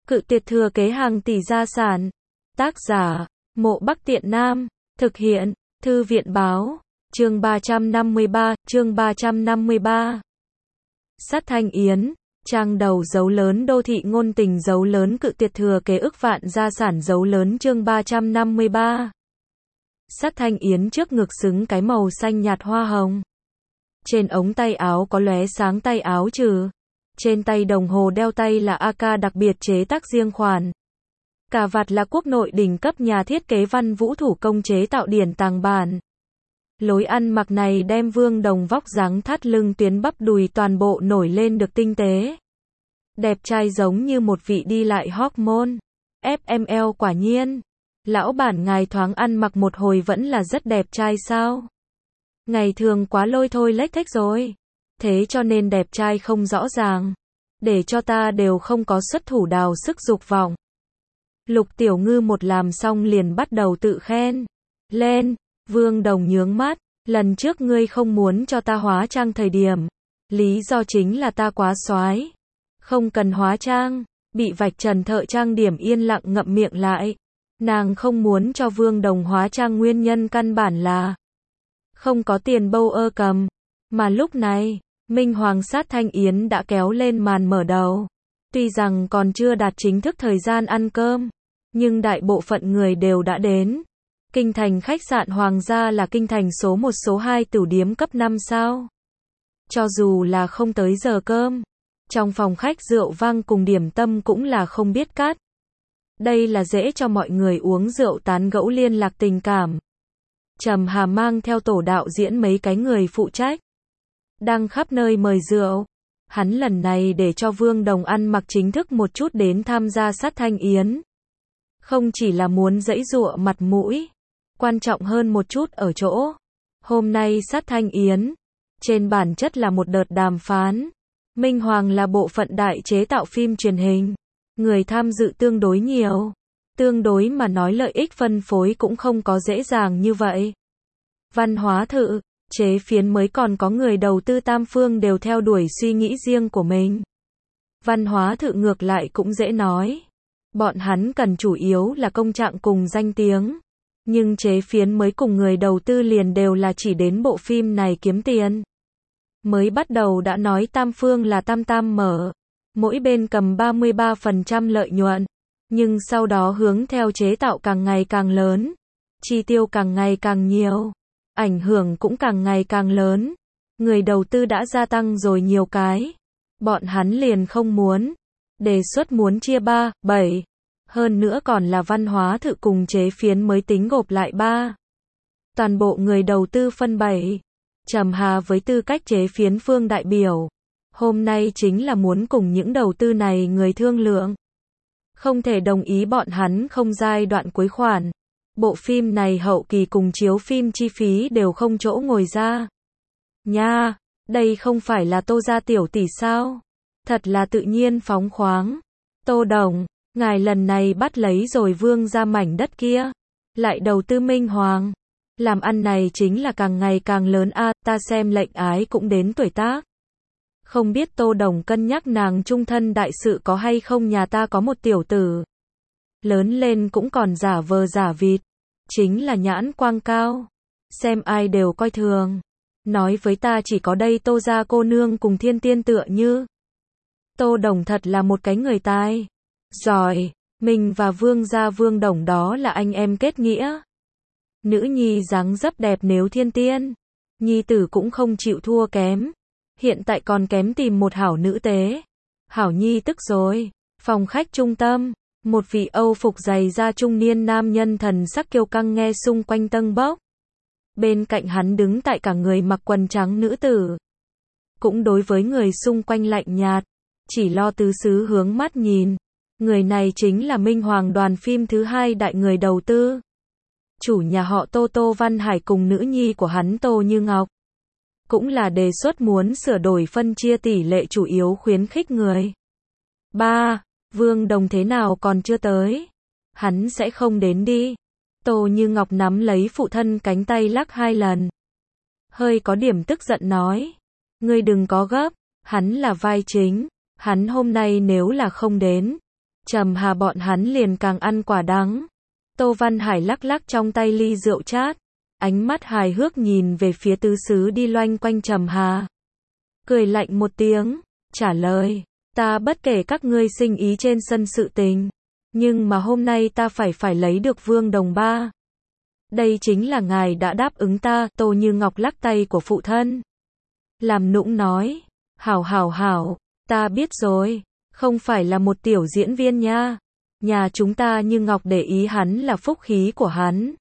Cự tuyệt thừa kế hàng tỷ gia sản. Tác giả, Mộ Bắc Tiện Nam. Thực hiện, Thư viện báo. Chương 353. Sát Thanh Yến. Trang đầu dấu lớn đô thị ngôn tình dấu lớn cự tuyệt thừa kế ức vạn gia sản dấu lớn chương 353. Sát Thanh Yến trước ngực xứng cái màu xanh nhạt hoa hồng. Trên ống tay áo có lóe sáng tay áo trừ. Trên tay đồng hồ đeo tay là AK đặc biệt chế tác riêng khoản. Cà vạt là quốc nội đỉnh cấp nhà thiết kế Văn Vũ thủ công chế tạo điển tàng bản. Lối ăn mặc này đem Vương Đồng vóc dáng thắt lưng tuyến bắp đùi toàn bộ nổi lên được tinh tế. Đẹp trai giống như một vị đi lại hormone. FML quả nhiên. Lão bản ngài thoáng ăn mặc một hồi vẫn là rất đẹp trai sao? Ngày thường quá lôi thôi lếch thếch rồi. Thế cho nên đẹp trai không rõ ràng. Để cho ta đều không có xuất thủ đào sức dục vọng. Lục Tiểu Ngư một làm xong liền bắt đầu tự khen. Lên, Vương Đồng nhướng mắt, lần trước ngươi không muốn cho ta hóa trang thời điểm. Lý do chính là ta quá soái. Không cần hóa trang, bị vạch trần thợ trang điểm yên lặng ngậm miệng lại. Nàng không muốn cho Vương Đồng hóa trang nguyên nhân căn bản là không có tiền bâu ơ cầm. Mà lúc này, Minh Hoàng Sát Thanh Yến đã kéo lên màn mở đầu. Tuy rằng còn chưa đạt chính thức thời gian ăn cơm, nhưng đại bộ phận người đều đã đến. Kinh thành khách sạn Hoàng gia là kinh thành số 1 số 2 tửu điếm cấp 5 sao. Cho dù là không tới giờ cơm, trong phòng khách rượu vang cùng điểm tâm cũng là không biết cắt. Đây là dễ cho mọi người uống rượu tán gẫu liên lạc tình cảm. Trầm Hà mang theo tổ đạo diễn mấy cái người phụ trách. Đang khắp nơi mời rượu. Hắn lần này để cho Vương Đồng ăn mặc chính thức một chút đến tham gia Sát Thanh Yến. Không chỉ là muốn giãy giụa mặt mũi. Quan trọng hơn một chút ở chỗ. Hôm nay Sát Thanh Yến. Trên bản chất là một đợt đàm phán. Minh Hoàng là bộ phận đại chế tạo phim truyền hình. Người tham dự tương đối nhiều. Tương đối mà nói lợi ích phân phối cũng không có dễ dàng như vậy. Văn hóa thự, chế phiến mới còn có người đầu tư tam phương đều theo đuổi suy nghĩ riêng của mình. Văn hóa thự ngược lại cũng dễ nói. Bọn hắn cần chủ yếu là công trạng cùng danh tiếng. Nhưng chế phiến mới cùng người đầu tư liền đều là chỉ đến bộ phim này kiếm tiền. Mới bắt đầu đã nói tam phương là tam tam mở. Mỗi bên cầm 33% lợi nhuận. Nhưng sau đó hướng theo chế tạo càng ngày càng lớn. Chi tiêu càng ngày càng nhiều. Ảnh hưởng cũng càng ngày càng lớn. Người đầu tư đã gia tăng rồi nhiều cái. Bọn hắn liền không muốn. Đề xuất muốn chia 3, 7. Hơn nữa còn là văn hóa thự cùng chế phiến mới tính gộp lại 3. Toàn bộ người đầu tư phân 7. Trầm Hà với tư cách chế phiến phương đại biểu. Hôm nay chính là muốn cùng những đầu tư này người thương lượng. Không thể đồng ý bọn hắn không giai đoạn cuối khoản. Bộ phim này hậu kỳ cùng chiếu phim chi phí đều không chỗ ngồi ra. Nha, đây không phải là Tô gia tiểu tỷ sao? Thật là tự nhiên phóng khoáng. Tô Đồng, ngài lần này bắt lấy rồi Vương ra mảnh đất kia. Lại đầu tư Minh Hoàng. Làm ăn này chính là càng ngày càng lớn a, ta xem lệnh ái cũng đến tuổi tác. Không biết Tô Đồng cân nhắc nàng trung thân đại sự có hay không, nhà ta có một tiểu tử. Lớn lên cũng còn giả vờ giả vịt. Chính là nhãn quang cao. Xem ai đều coi thường. Nói với ta chỉ có đây Tô gia cô nương cùng thiên tiên tựa như. Tô Đồng thật là một cái người tài. Giỏi. Mình và Vương gia Vương Đồng đó là anh em kết nghĩa. Nữ nhi dáng dấp đẹp nếu thiên tiên. Nhi tử cũng không chịu thua kém. Hiện tại còn kém tìm một hảo nữ tế. Hảo nhi tức rồi. Phòng khách trung tâm. Một vị Âu phục dày da trung niên nam nhân thần sắc kiêu căng nghe xung quanh tâng bốc. Bên cạnh hắn đứng tại cả người mặc quần trắng nữ tử. Cũng đối với người xung quanh lạnh nhạt. Chỉ lo tứ xứ hướng mắt nhìn. Người này chính là Minh Hoàng đoàn phim thứ 2 đại người đầu tư. Chủ nhà họ Tô Tô Văn Hải cùng nữ nhi của hắn Tô Như Ngọc. Cũng là đề xuất muốn sửa đổi phân chia tỷ lệ chủ yếu khuyến khích người. 3. Vương Đồng thế nào còn chưa tới? Hắn sẽ không đến đi. Tô Như Ngọc nắm lấy phụ thân cánh tay lắc 2 lần. Hơi có điểm tức giận nói. Ngươi đừng có gấp, hắn là vai chính. Hắn hôm nay nếu là không đến, Trầm Hà bọn hắn liền càng ăn quả đắng. Tô Văn Hải lắc lắc trong tay ly rượu chát, ánh mắt hài hước nhìn về phía tứ xứ đi loanh quanh Trầm Hà. Cười lạnh một tiếng, trả lời, ta bất kể các ngươi sinh ý trên sân sự tình, nhưng mà hôm nay ta phải lấy được Vương Đồng ba. Đây chính là ngài đã đáp ứng ta. Tô Như Ngọc lắc tay của phụ thân, làm nũng nói, hảo, ta biết rồi, không phải là một tiểu diễn viên nha. Nhà chúng ta Như Ngọc để ý hắn là phúc khí của hắn.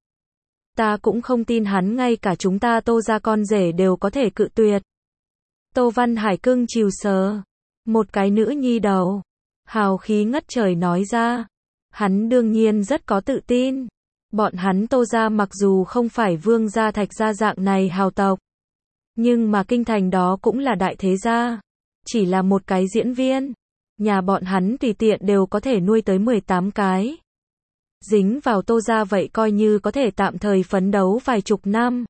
Ta cũng không tin hắn ngay cả chúng ta Tô gia con rể đều có thể cự tuyệt. Tô Văn Hải cưng chiều sờ một cái nữ nhi đầu, hào khí ngất trời nói ra. Hắn đương nhiên rất có tự tin. Bọn hắn Tô gia mặc dù không phải Vương gia Thạch gia dạng này hào tộc, nhưng mà kinh thành đó cũng là đại thế gia. Chỉ là một cái diễn viên, nhà bọn hắn tùy tiện đều có thể nuôi tới 18 cái. Dính vào Tô gia vậy coi như có thể tạm thời phấn đấu vài chục năm.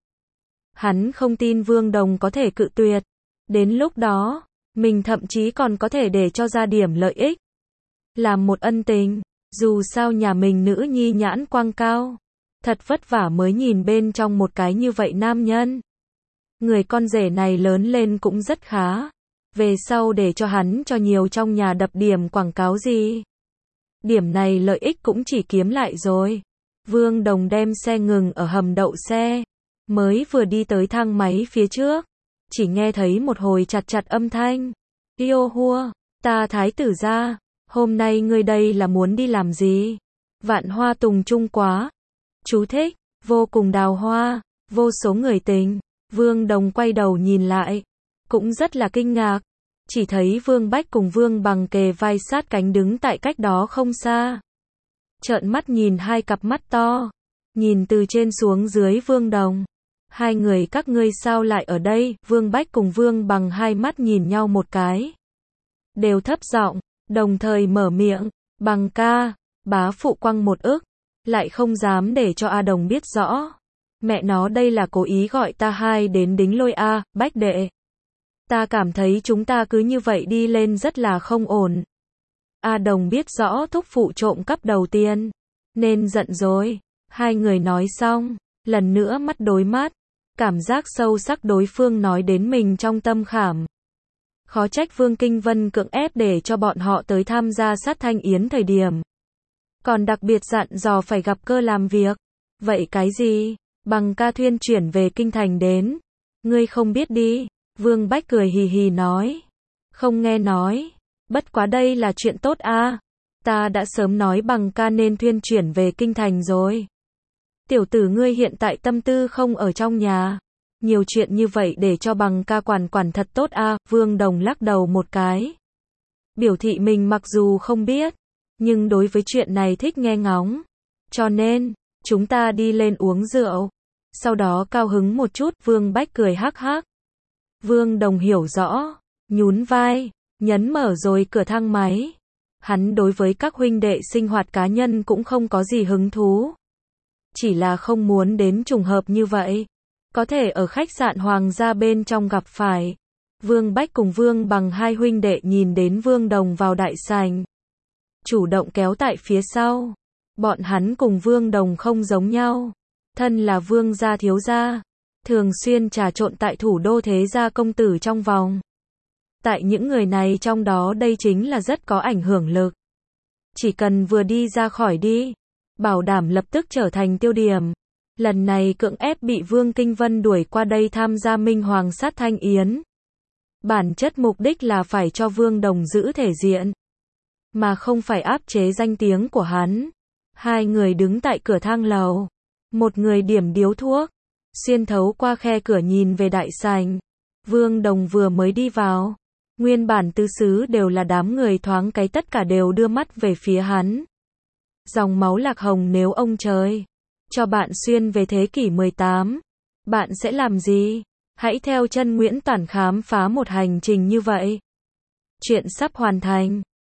Hắn không tin Vương Đồng có thể cự tuyệt. Đến lúc đó, mình thậm chí còn có thể để cho ra điểm lợi ích. Làm một ân tình, dù sao nhà mình nữ nhi nhãn quang cao. Thật vất vả mới nhìn bên trong một cái như vậy nam nhân. Người con rể này lớn lên cũng rất khá. Về sau để cho hắn cho nhiều trong nhà đập điểm quảng cáo gì. Điểm này lợi ích cũng chỉ kiếm lại rồi. Vương Đồng đem xe ngừng ở hầm đậu xe. Mới vừa đi tới thang máy phía trước. Chỉ nghe thấy một hồi chặt âm thanh. Yêu hua, ta thái tử gia, hôm nay ngươi đây là muốn đi làm gì? Vạn hoa tùng trung quá. Chú thích, vô cùng đào hoa, vô số người tình. Vương Đồng quay đầu nhìn lại, cũng rất là kinh ngạc. Chỉ thấy Vương Bách cùng Vương Bằng kề vai sát cánh đứng tại cách đó không xa. Trợn mắt nhìn hai cặp mắt to, nhìn từ trên xuống dưới Vương Đồng. Hai người các ngươi sao lại ở đây? Vương Bách cùng Vương Bằng hai mắt nhìn nhau một cái. Đều thấp giọng, đồng thời mở miệng, Bằng ca, bá phụ quăng một ức, lại không dám để cho A Đồng biết rõ. Mẹ nó đây là cố ý gọi ta hai đến đính lôi A, Bách đệ. Ta cảm thấy chúng ta cứ như vậy đi lên rất là không ổn. A Đồng biết rõ thúc phụ trộm cắp đầu tiên, nên giận rồi. Hai người nói xong, lần nữa mắt đối mắt, cảm giác sâu sắc đối phương nói đến mình trong tâm khảm. Khó trách Vương Kinh Vân cưỡng ép để cho bọn họ tới tham gia sát thanh yến thời điểm. Còn đặc biệt dặn dò phải gặp cơ làm việc. Vậy cái gì? Bằng ca thuyên chuyển về kinh thành đến. Ngươi không biết đi. Vương Bách cười hì hì nói. Không nghe nói. Bất quá đây là chuyện tốt a. Ta đã sớm nói Bằng ca nên thuyên chuyển về kinh thành rồi. Tiểu tử ngươi hiện tại tâm tư không ở trong nhà. Nhiều chuyện như vậy để cho Bằng ca quản thật tốt a. Vương Đồng lắc đầu một cái. Biểu thị mình mặc dù không biết, nhưng đối với chuyện này thích nghe ngóng. Cho nên, chúng ta đi lên uống rượu. Sau đó cao hứng một chút. Vương Bách cười hắc hắc. Vương Đồng hiểu rõ, nhún vai, nhấn mở rồi cửa thang máy. Hắn đối với các huynh đệ sinh hoạt cá nhân cũng không có gì hứng thú. Chỉ là không muốn đến trùng hợp như vậy. Có thể ở khách sạn Hoàng gia bên trong gặp phải. Vương Bách cùng Vương Bằng hai huynh đệ nhìn đến Vương Đồng vào đại sảnh. Chủ động kéo tại phía sau. Bọn hắn cùng Vương Đồng không giống nhau. Thân là Vương gia thiếu gia. Thường xuyên trà trộn tại thủ đô thế gia công tử trong vòng. Tại những người này trong đó đây chính là rất có ảnh hưởng lực. Chỉ cần vừa đi ra khỏi đi, bảo đảm lập tức trở thành tiêu điểm. Lần này cưỡng ép bị Vương Kinh Vân đuổi qua đây tham gia Minh Hoàng sát thanh yến. Bản chất mục đích là phải cho Vương Đồng giữ thể diện, mà không phải áp chế danh tiếng của hắn. Hai người đứng tại cửa thang lầu. Một người điểm điếu thuốc, xuyên thấu qua khe cửa nhìn về đại sảnh. Vương Đồng vừa mới đi vào. Nguyên bản tứ xứ đều là đám người thoáng cái tất cả đều đưa mắt về phía hắn. Dòng máu lạc hồng nếu ông trời cho bạn xuyên về thế kỷ 18, bạn sẽ làm gì? Hãy theo chân Nguyễn Toản khám phá một hành trình như vậy. Chuyện sắp hoàn thành.